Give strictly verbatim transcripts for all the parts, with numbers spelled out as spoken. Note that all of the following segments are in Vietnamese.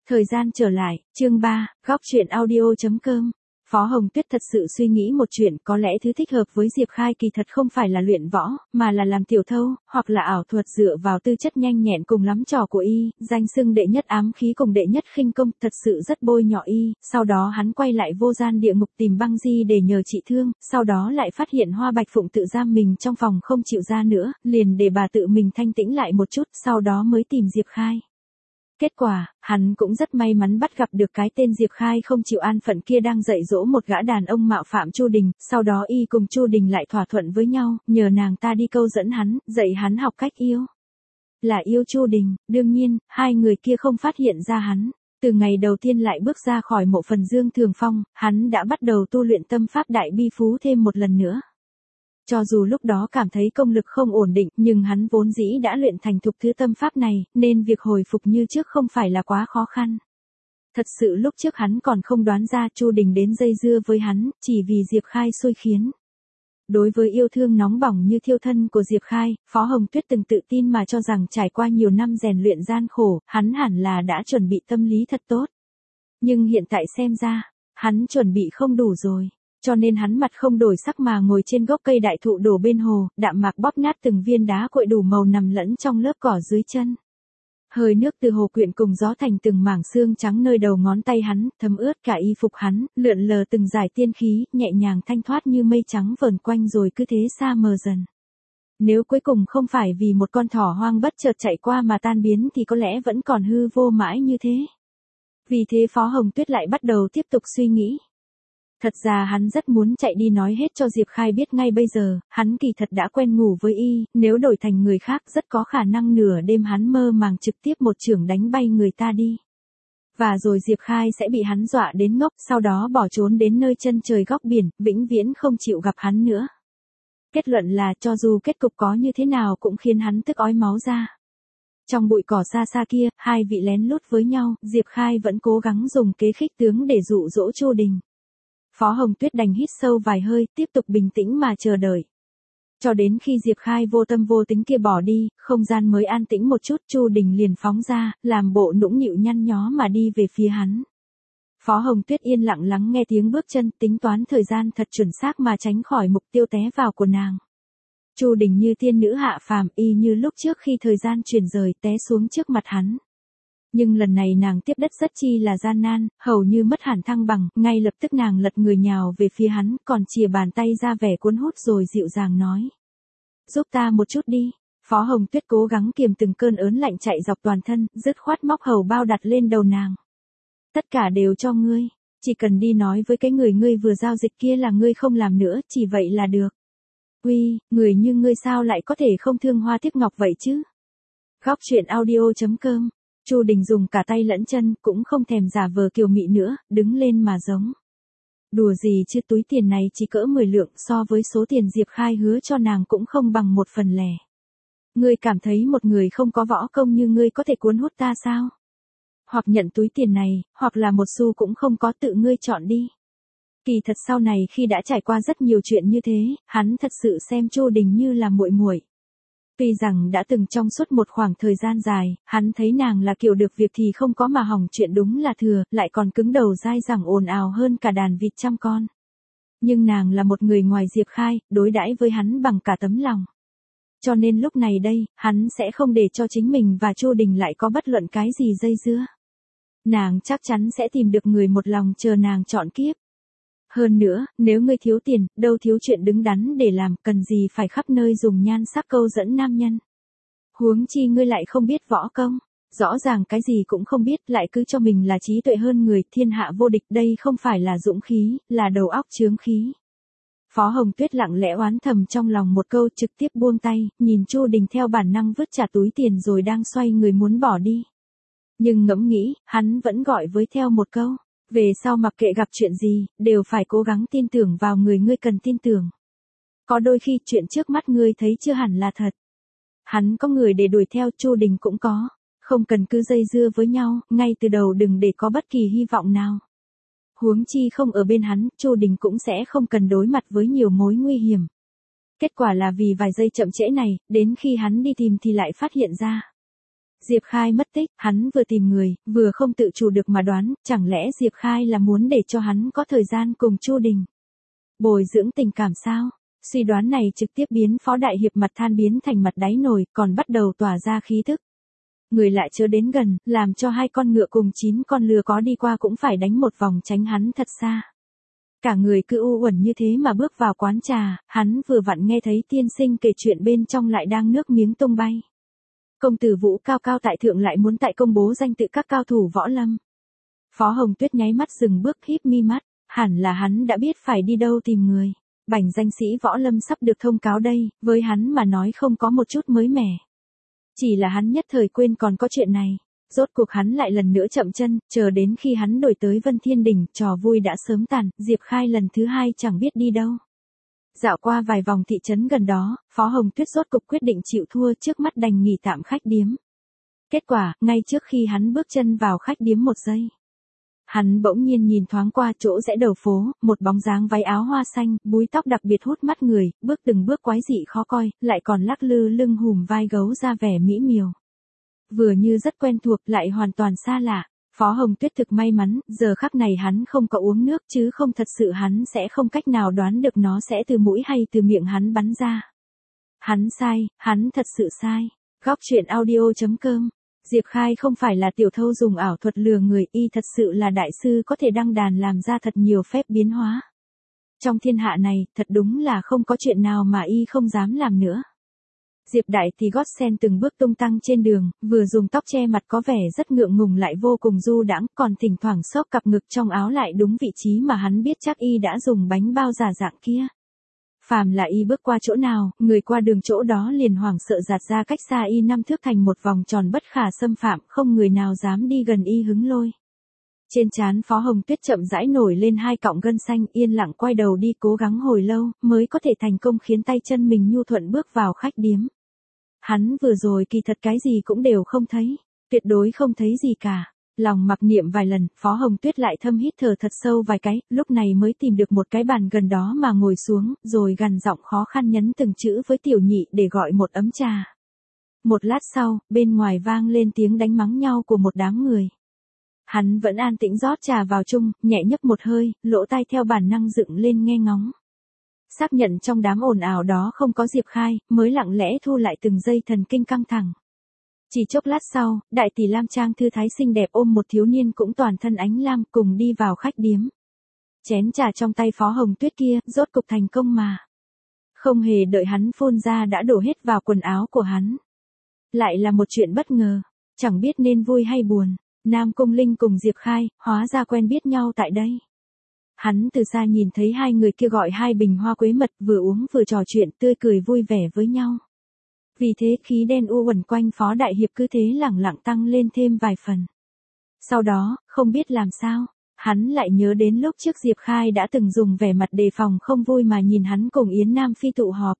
Thời gian trở lại, chương ba, góc truyện audio.com. Phó Hồng Tuyết thật sự suy nghĩ một chuyện, có lẽ thứ thích hợp với Diệp Khai kỳ thật không phải là luyện võ, mà là làm tiểu thâu, hoặc là ảo thuật dựa vào tư chất nhanh nhẹn cùng lắm trò của y, danh xưng đệ nhất ám khí cùng đệ nhất khinh công, thật sự rất bôi nhọ y. Sau đó hắn quay lại vô gian địa ngục tìm băng di để nhờ trị thương, sau đó lại phát hiện Hoa Bạch Phụng tự giam mình trong phòng không chịu ra nữa, liền để bà tự mình thanh tĩnh lại một chút, sau đó mới tìm Diệp Khai. Kết quả, hắn cũng rất may mắn bắt gặp được cái tên Diệp Khai không chịu an phận kia đang dạy dỗ một gã đàn ông mạo phạm Chu Đình, sau đó y cùng Chu Đình lại thỏa thuận với nhau, nhờ nàng ta đi câu dẫn hắn, dạy hắn học cách yêu. Là yêu Chu Đình, đương nhiên, hai người kia không phát hiện ra hắn. Từ ngày đầu tiên lại bước ra khỏi mộ phần Dương Thường Phong, hắn đã bắt đầu tu luyện tâm pháp đại bi phú thêm một lần nữa. Cho dù lúc đó cảm thấy công lực không ổn định, nhưng hắn vốn dĩ đã luyện thành thục thứ tâm pháp này, nên việc hồi phục như trước không phải là quá khó khăn. Thật sự lúc trước hắn còn không đoán ra Chu Đình đến dây dưa với hắn, chỉ vì Diệp Khai xui khiến. Đối với yêu thương nóng bỏng như thiêu thân của Diệp Khai, Phó Hồng Tuyết từng tự tin mà cho rằng trải qua nhiều năm rèn luyện gian khổ, hắn hẳn là đã chuẩn bị tâm lý thật tốt. Nhưng hiện tại xem ra, hắn chuẩn bị không đủ rồi. Cho nên hắn mặt không đổi sắc mà ngồi trên gốc cây đại thụ đổ bên hồ, đạm mạc bóp nát từng viên đá cuội đủ màu nằm lẫn trong lớp cỏ dưới chân. Hơi nước từ hồ quyện cùng gió thành từng mảng xương trắng nơi đầu ngón tay hắn, thấm ướt cả y phục hắn, lượn lờ từng dải tiên khí, nhẹ nhàng thanh thoát như mây trắng vờn quanh rồi cứ thế xa mờ dần. Nếu cuối cùng không phải vì một con thỏ hoang bất chợt chạy qua mà tan biến thì có lẽ vẫn còn hư vô mãi như thế. Vì thế Phó Hồng Tuyết lại bắt đầu tiếp tục suy nghĩ. Thật ra hắn rất muốn chạy đi nói hết cho Diệp Khai biết ngay bây giờ, hắn kỳ thật đã quen ngủ với y, nếu đổi thành người khác rất có khả năng nửa đêm hắn mơ màng trực tiếp một chưởng đánh bay người ta đi. Và rồi Diệp Khai sẽ bị hắn dọa đến ngốc, sau đó bỏ trốn đến nơi chân trời góc biển, vĩnh viễn không chịu gặp hắn nữa. Kết luận là cho dù kết cục có như thế nào cũng khiến hắn tức ói máu ra. Trong bụi cỏ xa xa kia, hai vị lén lút với nhau, Diệp Khai vẫn cố gắng dùng kế khích tướng để dụ dỗ Chu Đình. Phó Hồng Tuyết đành hít sâu vài hơi, tiếp tục bình tĩnh mà chờ đợi. Cho đến khi Diệp Khai vô tâm vô tính kia bỏ đi, không gian mới an tĩnh một chút, Chu Đình liền phóng ra, làm bộ nũng nịu nhăn nhó mà đi về phía hắn. Phó Hồng Tuyết yên lặng lắng nghe tiếng bước chân, tính toán thời gian thật chuẩn xác mà tránh khỏi mục tiêu té vào của nàng. Chu Đình như tiên nữ hạ phàm, y như lúc trước khi thời gian chuyển rời té xuống trước mặt hắn. Nhưng lần này nàng tiếp đất rất chi là gian nan, hầu như mất hẳn thăng bằng, ngay lập tức nàng lật người nhào về phía hắn, còn chìa bàn tay ra vẻ cuốn hút rồi dịu dàng nói. Giúp ta một chút đi. Phó Hồng Tuyết cố gắng kiềm từng cơn ớn lạnh chạy dọc toàn thân, dứt khoát móc hầu bao đặt lên đầu nàng. Tất cả đều cho ngươi, chỉ cần đi nói với cái người ngươi vừa giao dịch kia là ngươi không làm nữa, chỉ vậy là được. Uy, người như ngươi sao lại có thể không thương hoa tiếc ngọc vậy chứ? Góc truyện audio.com. Chu Đình dùng cả tay lẫn chân, cũng không thèm giả vờ kiều mị nữa, đứng lên mà giống. Đùa gì chứ, túi tiền này chỉ cỡ mười lượng, so với số tiền Diệp Khai hứa cho nàng cũng không bằng một phần lẻ. Ngươi cảm thấy một người không có võ công như ngươi có thể cuốn hút ta sao? Hoặc nhận túi tiền này, hoặc là một xu cũng không có, tự ngươi chọn đi. Kỳ thật sau này khi đã trải qua rất nhiều chuyện như thế, hắn thật sự xem Chu Đình như là muội muội. Tuy rằng đã từng trong suốt một khoảng thời gian dài, hắn thấy nàng là kiểu được việc thì không có mà hỏng chuyện đúng là thừa, lại còn cứng đầu dai dẳng ồn ào hơn cả đàn vịt trăm con. Nhưng nàng là một người ngoài Diệp Khai, đối đãi với hắn bằng cả tấm lòng. Cho nên lúc này đây, hắn sẽ không để cho chính mình và Chu Đình lại có bất luận cái gì dây dưa. Nàng chắc chắn sẽ tìm được người một lòng chờ nàng chọn kiếp. Hơn nữa, nếu ngươi thiếu tiền, đâu thiếu chuyện đứng đắn để làm, cần gì phải khắp nơi dùng nhan sắc câu dẫn nam nhân. Huống chi ngươi lại không biết võ công, rõ ràng cái gì cũng không biết, lại cứ cho mình là trí tuệ hơn người, thiên hạ vô địch, đây không phải là dũng khí, là đầu óc chướng khí. Phó Hồng Tuyết lặng lẽ oán thầm trong lòng một câu, trực tiếp buông tay, nhìn Chu Đình theo bản năng vứt trả túi tiền rồi đang xoay người muốn bỏ đi. Nhưng ngẫm nghĩ, hắn vẫn gọi với theo một câu. Về sau mặc kệ gặp chuyện gì, đều phải cố gắng tin tưởng vào người ngươi cần tin tưởng. Có đôi khi chuyện trước mắt ngươi thấy chưa hẳn là thật. Hắn có người để đuổi theo, Chu Đình cũng có. Không cần cứ dây dưa với nhau, ngay từ đầu đừng để có bất kỳ hy vọng nào. Huống chi không ở bên hắn, Chu Đình cũng sẽ không cần đối mặt với nhiều mối nguy hiểm. Kết quả là vì vài giây chậm trễ này, đến khi hắn đi tìm thì lại phát hiện ra. Diệp Khai mất tích, hắn vừa tìm người, vừa không tự chủ được mà đoán, chẳng lẽ Diệp Khai là muốn để cho hắn có thời gian cùng Chu Đình bồi dưỡng tình cảm sao? Suy đoán này trực tiếp biến Phó Đại Hiệp mặt than biến thành mặt đáy nồi, còn bắt đầu tỏa ra khí thức. Người lại chớ đến gần, làm cho hai con ngựa cùng chín con lừa có đi qua cũng phải đánh một vòng tránh hắn thật xa. Cả người cứ u uẩn như thế mà bước vào quán trà, hắn vừa vặn nghe thấy tiên sinh kể chuyện bên trong lại đang nước miếng tung bay. Công tử Vũ cao cao tại thượng lại muốn tại công bố danh tự các cao thủ võ lâm. Phó Hồng Tuyết nháy mắt dừng bước híp mi mắt, hẳn là hắn đã biết phải đi đâu tìm người. Bảnh danh sĩ võ lâm sắp được thông cáo đây, với hắn mà nói không có một chút mới mẻ. Chỉ là hắn nhất thời quên còn có chuyện này. Rốt cuộc hắn lại lần nữa chậm chân, chờ đến khi hắn đổi tới Vân Thiên Đình, trò vui đã sớm tàn, Diệp Khai lần thứ hai chẳng biết đi đâu. Dạo qua vài vòng thị trấn gần đó, Phó Hồng Tuyết rốt cục quyết định chịu thua, trước mắt đành nghỉ tạm khách điếm. Kết quả, ngay trước khi hắn bước chân vào khách điếm một giây, hắn bỗng nhiên nhìn thoáng qua chỗ rẽ đầu phố, một bóng dáng váy áo hoa xanh, búi tóc đặc biệt hút mắt người, bước từng bước quái dị khó coi, lại còn lắc lư lưng hùm vai gấu ra vẻ mỹ miều. Vừa như rất quen thuộc lại hoàn toàn xa lạ. Phó Hồng Tuyết thực may mắn, giờ khắc này hắn không có uống nước chứ không thật sự hắn sẽ không cách nào đoán được nó sẽ từ mũi hay từ miệng hắn bắn ra. Hắn sai, hắn thật sự sai. Góc truyện audio chấm com. Diệp Khai không phải là tiểu thâu dùng ảo thuật lừa người, y thật sự là đại sư có thể đăng đàn làm ra thật nhiều phép biến hóa. Trong thiên hạ này, thật đúng là không có chuyện nào mà y không dám làm nữa. Diệp Đại thì gót sen từng bước tung tăng trên đường, vừa dùng tóc che mặt có vẻ rất ngượng ngùng lại vô cùng du đãng, còn thỉnh thoảng xốc cặp ngực trong áo lại đúng vị trí mà hắn biết chắc y đã dùng bánh bao giả dạng kia. Phàm là y bước qua chỗ nào, người qua đường chỗ đó liền hoảng sợ giạt ra cách xa y năm thước thành một vòng tròn bất khả xâm phạm, không người nào dám đi gần y hứng lôi. Trên trán Phó Hồng Tuyết chậm rãi nổi lên hai cọng gân xanh, yên lặng quay đầu đi, cố gắng hồi lâu mới có thể thành công khiến tay chân mình nhu thuận bước vào khách điếm. Hắn vừa rồi kỳ thật cái gì cũng đều không thấy, tuyệt đối không thấy gì cả. Lòng mặc niệm vài lần, Phó Hồng Tuyết lại thâm hít thở thật sâu vài cái, lúc này mới tìm được một cái bàn gần đó mà ngồi xuống, rồi gằn giọng khó khăn nhấn từng chữ với tiểu nhị để gọi một ấm trà. Một lát sau, bên ngoài vang lên tiếng đánh mắng nhau của một đám người. Hắn vẫn an tĩnh rót trà vào chung, nhẹ nhấp một hơi, lỗ tai theo bản năng dựng lên nghe ngóng. Xác nhận trong đám ồn ào đó không có Diệp Khai, mới lặng lẽ thu lại từng giây thần kinh căng thẳng. Chỉ chốc lát sau, đại tỷ Lam Trang thư thái xinh đẹp ôm một thiếu niên cũng toàn thân ánh lam cùng đi vào khách điếm. Chén trà trong tay Phó Hồng Tuyết kia, rốt cục thành công mà. Không hề đợi hắn phun ra đã đổ hết vào quần áo của hắn. Lại là một chuyện bất ngờ, chẳng biết nên vui hay buồn. Nam Cung Linh cùng Diệp Khai, hóa ra quen biết nhau tại đây. Hắn từ xa nhìn thấy hai người kia gọi hai bình hoa quế mật, vừa uống vừa trò chuyện tươi cười vui vẻ với nhau. Vì thế khí đen u uẩn quanh Phó Đại Hiệp cứ thế lẳng lặng tăng lên thêm vài phần. Sau đó, không biết làm sao, hắn lại nhớ đến lúc trước Diệp Khai đã từng dùng vẻ mặt đề phòng không vui mà nhìn hắn cùng Yến Nam Phi tụ họp.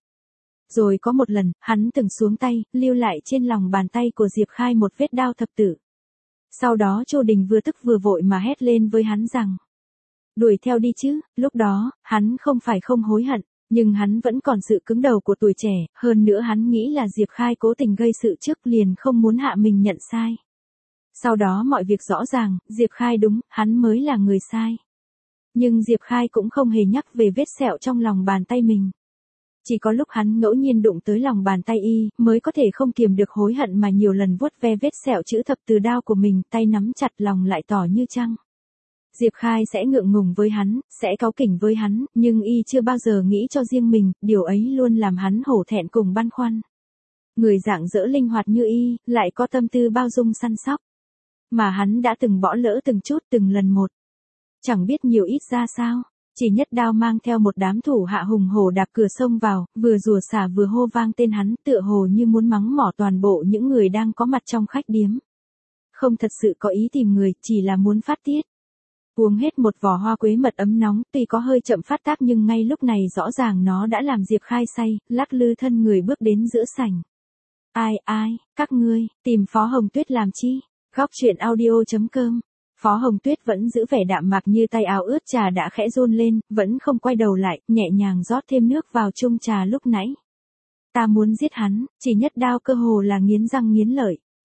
Rồi có một lần, hắn từng xuống tay, lưu lại trên lòng bàn tay của Diệp Khai một vết đao thập tử. Sau đó Chu Đình vừa tức vừa vội mà hét lên với hắn rằng: đuổi theo đi chứ. Lúc đó, hắn không phải không hối hận, nhưng hắn vẫn còn sự cứng đầu của tuổi trẻ, hơn nữa hắn nghĩ là Diệp Khai cố tình gây sự trước liền không muốn hạ mình nhận sai. Sau đó mọi việc rõ ràng, Diệp Khai đúng, hắn mới là người sai. Nhưng Diệp Khai cũng không hề nhắc về vết sẹo trong lòng bàn tay mình. Chỉ có lúc hắn ngẫu nhiên đụng tới lòng bàn tay y, mới có thể không kiềm được hối hận mà nhiều lần vuốt ve vết sẹo chữ thập từ đao của mình, tay nắm chặt lòng lại tỏ như trăng. Diệp Khai sẽ ngượng ngùng với hắn, sẽ cáu kỉnh với hắn, nhưng y chưa bao giờ nghĩ cho riêng mình, điều ấy luôn làm hắn hổ thẹn cùng băn khoăn. Người dạng dỡ linh hoạt như y, lại có tâm tư bao dung săn sóc. Mà hắn đã từng bỏ lỡ từng chút từng lần một. Chẳng biết nhiều ít ra sao, chỉ nhất đao mang theo một đám thủ hạ hùng hổ đạp cửa sông vào, vừa rủa xả vừa hô vang tên hắn, tựa hồ như muốn mắng mỏ toàn bộ những người đang có mặt trong khách điếm. Không thật sự có ý tìm người, chỉ là muốn phát tiết. Uống hết một vò hoa quế mật ấm nóng, tuy có hơi chậm phát tác nhưng ngay lúc này rõ ràng nó đã làm Diệp Khai say, lắc lư thân người bước đến giữa sảnh. Ai ai, các ngươi, tìm Phó Hồng Tuyết làm chi? Góc truyện audio chấm com. Phó Hồng Tuyết vẫn giữ vẻ đạm mạc như tay áo ướt trà đã khẽ run lên, vẫn không quay đầu lại, nhẹ nhàng rót thêm nước vào chung trà lúc nãy. Ta muốn giết hắn, chỉ nhất đao cơ hồ là nghiến răng nghiến lợi.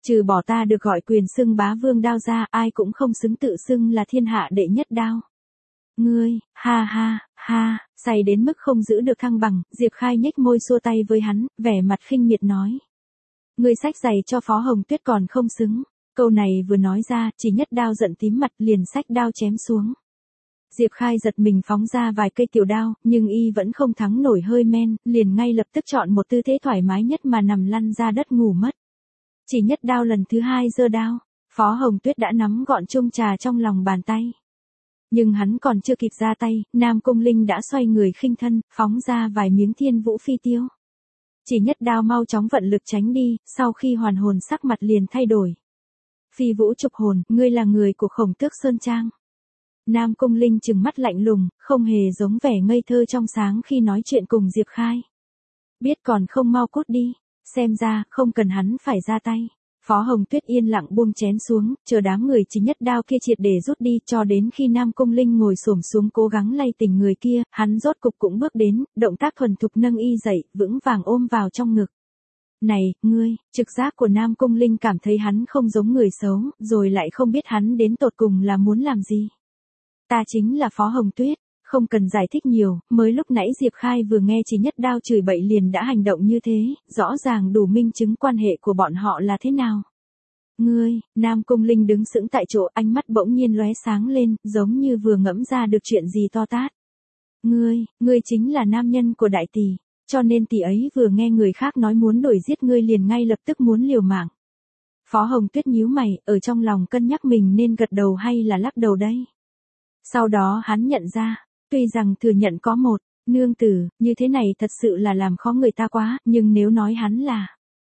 Trừ bỏ ta được gọi quyền xưng bá vương đao ra, ai cũng không xứng tự xưng là thiên hạ đệ nhất đao. Ngươi, ha ha, ha, say đến mức không giữ được thăng bằng, Diệp Khai nhếch môi xua tay với hắn, vẻ mặt khinh miệt nói. Ngươi xách giày cho Phó Hồng Tuyết còn không xứng. Câu này vừa nói ra, Chỉ Nhất Đao giận tím mặt liền xách đao chém xuống. Diệp Khai giật mình phóng ra vài cây tiểu đao, nhưng y vẫn không thắng nổi hơi men, liền ngay lập tức chọn một tư thế thoải mái nhất mà nằm lăn ra đất ngủ mất. Chỉ Nhất Đao lần thứ hai giơ đao, Phó Hồng Tuyết đã nắm gọn chung trà trong lòng bàn tay. Nhưng hắn còn chưa kịp ra tay, Nam Cung Linh đã xoay người khinh thân, phóng ra vài miếng thiên vũ phi tiêu. Chỉ Nhất Đao mau chóng vận lực tránh đi, sau khi hoàn hồn sắc mặt liền thay đổi. Phi vũ trục hồn, ngươi là người của Khổng Tước Sơn Trang. Nam Cung Linh trừng mắt lạnh lùng, không hề giống vẻ ngây thơ trong sáng khi nói chuyện cùng Diệp Khai. Biết còn không mau cút đi, xem ra không cần hắn phải ra tay. Phó Hồng Tuyết yên lặng buông chén xuống, chờ đám người Chỉ Nhất Đao kia triệt để rút đi, cho đến khi Nam Cung Linh ngồi xổm xuống cố gắng lay tỉnh người kia, hắn rốt cục cũng bước đến, động tác thuần thục nâng y dậy, vững vàng ôm vào trong ngực. Này, ngươi, trực giác của Nam Cung Linh cảm thấy hắn không giống người xấu, rồi lại không biết hắn đến tột cùng là muốn làm gì. Ta chính là Phó Hồng Tuyết, không cần giải thích nhiều, mới lúc nãy Diệp Khai vừa nghe Chỉ Nhất Đao chửi bậy liền đã hành động như thế, rõ ràng đủ minh chứng quan hệ của bọn họ là thế nào. Ngươi, Nam Cung Linh đứng sững tại chỗ, ánh mắt bỗng nhiên lóe sáng lên, giống như vừa ngẫm ra được chuyện gì to tát. Ngươi, ngươi chính là nam nhân của đại tỷ, cho nên tỷ ấy vừa nghe người khác nói muốn đuổi giết ngươi liền ngay lập tức muốn liều mạng. Phó Hồng Tuyết nhíu mày, ở trong lòng cân nhắc mình nên gật đầu hay là lắc đầu đây. Sau đó hắn nhận ra, tuy rằng thừa nhận có một nương tử, như thế này thật sự là làm khó người ta quá, nhưng nếu nói hắn là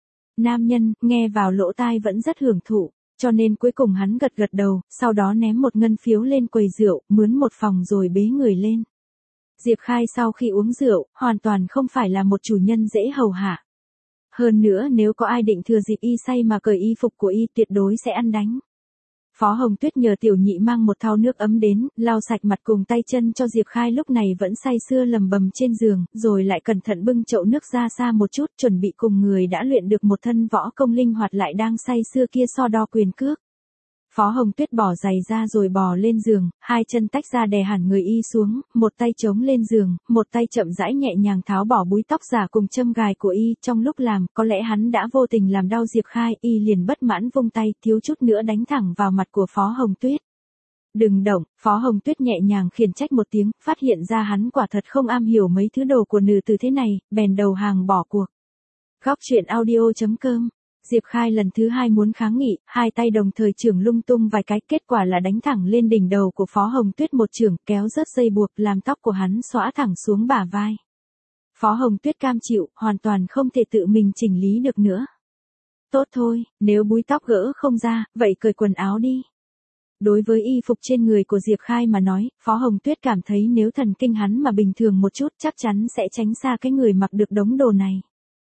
nam nhân, nghe vào lỗ tai vẫn rất hưởng thụ, cho nên cuối cùng hắn gật gật đầu, sau đó ném một ngân phiếu lên quầy rượu, mướn một phòng rồi bế người lên. Diệp Khai sau khi uống rượu, hoàn toàn không phải là một chủ nhân dễ hầu hạ. Hơn nữa nếu có ai định thừa dịp y say mà cởi y phục của y tuyệt đối sẽ ăn đánh. Phó Hồng Tuyết nhờ tiểu nhị mang một thau nước ấm đến, lau sạch mặt cùng tay chân cho Diệp Khai lúc này vẫn say sưa lầm bầm trên giường, rồi lại cẩn thận bưng chậu nước ra xa một chút, chuẩn bị cùng người đã luyện được một thân võ công linh hoạt lại đang say sưa kia so đo quyền cước. Phó Hồng Tuyết bỏ giày ra rồi bò lên giường, hai chân tách ra đè hẳn người y xuống, một tay chống lên giường, một tay chậm rãi nhẹ nhàng tháo bỏ búi tóc giả cùng châm gài của y, trong lúc làm, có lẽ hắn đã vô tình làm đau Diệp Khai, y liền bất mãn vung tay, thiếu chút nữa đánh thẳng vào mặt của Phó Hồng Tuyết. Đừng động, Phó Hồng Tuyết nhẹ nhàng khiển trách một tiếng, phát hiện ra hắn quả thật không am hiểu mấy thứ đồ của nữ từ thế này, bèn đầu hàng bỏ cuộc. Góc truyện audio chấm com. Diệp Khai lần thứ hai muốn kháng nghị, hai tay đồng thời chưởng lung tung vài cái, kết quả là đánh thẳng lên đỉnh đầu của Phó Hồng Tuyết một chưởng, kéo rớt dây buộc, làm tóc của hắn xõa thẳng xuống bả vai. Phó Hồng Tuyết cam chịu, hoàn toàn không thể tự mình chỉnh lý được nữa. Tốt thôi, nếu búi tóc gỡ không ra, vậy cởi quần áo đi. Đối với y phục trên người của Diệp Khai mà nói, Phó Hồng Tuyết cảm thấy nếu thần kinh hắn mà bình thường một chút chắc chắn sẽ tránh xa cái người mặc được đống đồ này.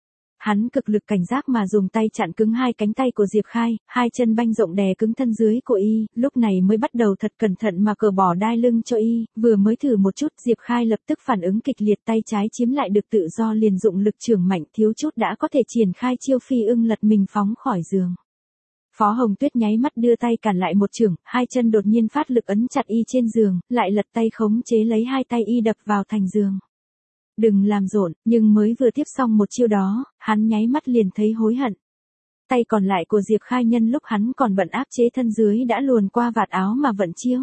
Hắn cực lực cảnh giác mà dùng tay chặn cứng hai cánh tay của Diệp Khai, hai chân banh rộng đè cứng thân dưới của y, lúc này mới bắt đầu thật cẩn thận mà cởi bỏ đai lưng cho y, vừa mới thử một chút Diệp Khai lập tức phản ứng kịch liệt, tay trái chiếm lại được tự do liền dụng lực chưởng mạnh, thiếu chút đã có thể triển khai chiêu phi ưng lật mình phóng khỏi giường. Phó Hồng Tuyết nháy mắt đưa tay cản lại một chưởng, hai chân đột nhiên phát lực ấn chặt y trên giường, lại lật tay khống chế lấy hai tay y đập vào thành giường. Đừng làm rộn, nhưng mới vừa tiếp xong một chiêu đó, hắn nháy mắt liền thấy hối hận. Tay còn lại của Diệp Khai nhân lúc hắn còn bận áp chế thân dưới đã luồn qua vạt áo mà vận chiêu.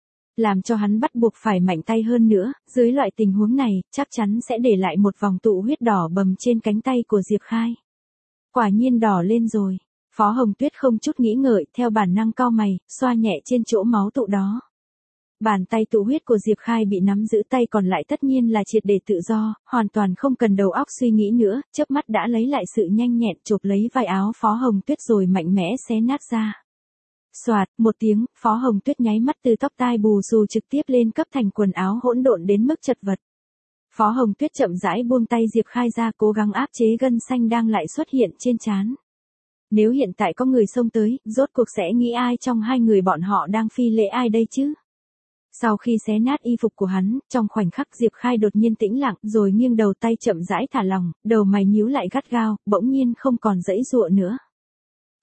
Làm cho hắn bắt buộc phải mạnh tay hơn nữa, dưới loại tình huống này, chắc chắn sẽ để lại một vòng tụ huyết đỏ bầm trên cánh tay của Diệp Khai. Quả nhiên đỏ lên rồi. Phó Hồng Tuyết không chút nghĩ ngợi, theo bản năng cau mày, xoa nhẹ trên chỗ máu tụ đó. Bàn tay tụ huyết của Diệp Khai bị nắm giữ, tay còn lại tất nhiên là triệt để tự do, hoàn toàn không cần đầu óc suy nghĩ nữa, chớp mắt đã lấy lại sự nhanh nhẹn, chộp lấy vai áo Phó Hồng Tuyết rồi mạnh mẽ xé nát ra. Soạt, một tiếng, Phó Hồng Tuyết nháy mắt từ tóc tai bù xù trực tiếp lên cấp thành quần áo hỗn độn đến mức chật vật. Phó Hồng Tuyết chậm rãi buông tay Diệp Khai ra, cố gắng áp chế gân xanh đang lại xuất hiện trên trán. Nếu hiện tại có người xông tới, rốt cuộc sẽ nghĩ ai trong hai người bọn họ đang phi lễ ai đây chứ? Sau khi xé nát y phục của hắn, trong khoảnh khắc Diệp Khai đột nhiên tĩnh lặng, rồi nghiêng đầu, tay chậm rãi thả lỏng, đầu mày nhíu lại gắt gao, bỗng nhiên không còn giãy giụa nữa.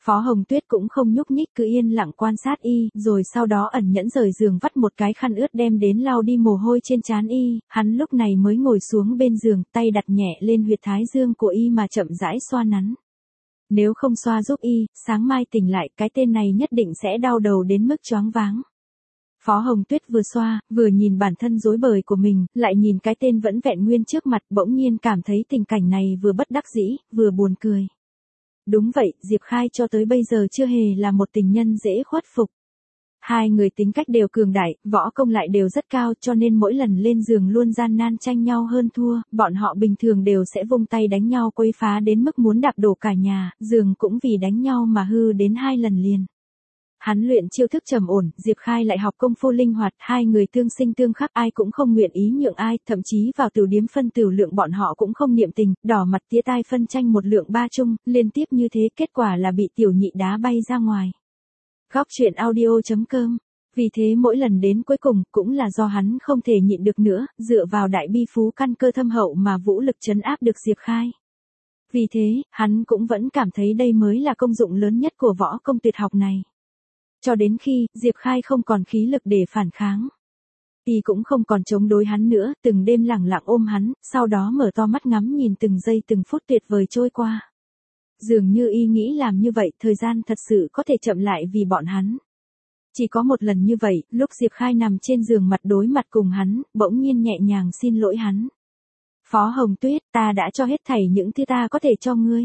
Phó Hồng Tuyết cũng không nhúc nhích cứ yên lặng quan sát y, rồi sau đó ẩn nhẫn rời giường vắt một cái khăn ướt đem đến lau đi mồ hôi trên trán y, hắn lúc này mới ngồi xuống bên giường, tay đặt nhẹ lên huyệt thái dương của y mà chậm rãi xoa nắn. Nếu không xoa giúp y, sáng mai tỉnh lại cái tên này nhất định sẽ đau đầu đến mức choáng váng. Phó Hồng Tuyết vừa xoa, vừa nhìn bản thân rối bời của mình, lại nhìn cái tên vẫn vẹn nguyên trước mặt, bỗng nhiên cảm thấy tình cảnh này vừa bất đắc dĩ, vừa buồn cười. Đúng vậy, Diệp Khai cho tới bây giờ chưa hề là một tình nhân dễ khuất phục. Hai người tính cách đều cường đại, võ công lại đều rất cao cho nên mỗi lần lên giường luôn gian nan tranh nhau hơn thua, bọn họ bình thường đều sẽ vung tay đánh nhau quấy phá đến mức muốn đạp đổ cả nhà, giường cũng vì đánh nhau mà hư đến hai lần liền. Hắn luyện chiêu thức trầm ổn, Diệp Khai lại học công phu linh hoạt, hai người tương sinh tương khắc, ai cũng không nguyện ý nhượng ai, thậm chí vào tiểu điếm phân tiểu lượng bọn họ cũng không niệm tình, đỏ mặt tía tai phân tranh một lượng ba chung, liên tiếp như thế kết quả là bị tiểu nhị đá bay ra ngoài. Góc truyện audio chấm com. Vì thế mỗi lần đến cuối cùng cũng là do hắn không thể nhịn được nữa, dựa vào đại bi phú căn cơ thâm hậu mà vũ lực trấn áp được Diệp Khai. Vì thế, hắn cũng vẫn cảm thấy đây mới là công dụng lớn nhất của võ công tuyệt học này. Cho đến khi, Diệp Khai không còn khí lực để phản kháng. Y cũng không còn chống đối hắn nữa, từng đêm lẳng lặng ôm hắn, sau đó mở to mắt ngắm nhìn từng giây từng phút tuyệt vời trôi qua. Dường như y nghĩ làm như vậy, thời gian thật sự có thể chậm lại vì bọn hắn. Chỉ có một lần như vậy, lúc Diệp Khai nằm trên giường mặt đối mặt cùng hắn, bỗng nhiên nhẹ nhàng xin lỗi hắn. Phó Hồng Tuyết, ta đã cho hết thảy những thứ ta có thể cho ngươi.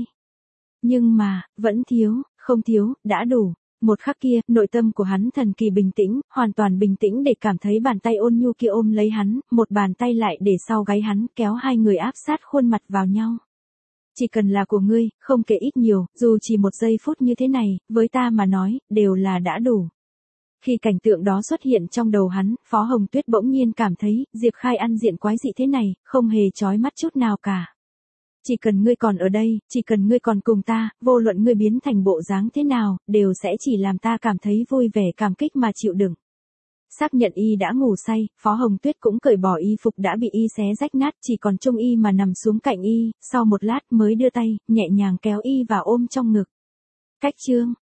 Nhưng mà, vẫn thiếu, không thiếu, đã đủ. Một khắc kia, nội tâm của hắn thần kỳ bình tĩnh, hoàn toàn bình tĩnh để cảm thấy bàn tay ôn nhu kia ôm lấy hắn, một bàn tay lại để sau gáy hắn, kéo hai người áp sát khuôn mặt vào nhau. Chỉ cần là của ngươi, không kể ít nhiều, dù chỉ một giây phút như thế này, với ta mà nói, đều là đã đủ. Khi cảnh tượng đó xuất hiện trong đầu hắn, Phó Hồng Tuyết bỗng nhiên cảm thấy, Diệp Khai ăn diện quái dị thế này, không hề chói mắt chút nào cả. Chỉ cần ngươi còn ở đây, chỉ cần ngươi còn cùng ta, vô luận ngươi biến thành bộ dáng thế nào, đều sẽ chỉ làm ta cảm thấy vui vẻ cảm kích mà chịu đựng. Xác nhận y đã ngủ say, Phó Hồng Tuyết cũng cởi bỏ y phục đã bị y xé rách nát, chỉ còn trông y mà nằm xuống cạnh y, sau một lát mới đưa tay, nhẹ nhàng kéo y vào ôm trong ngực. Cách chương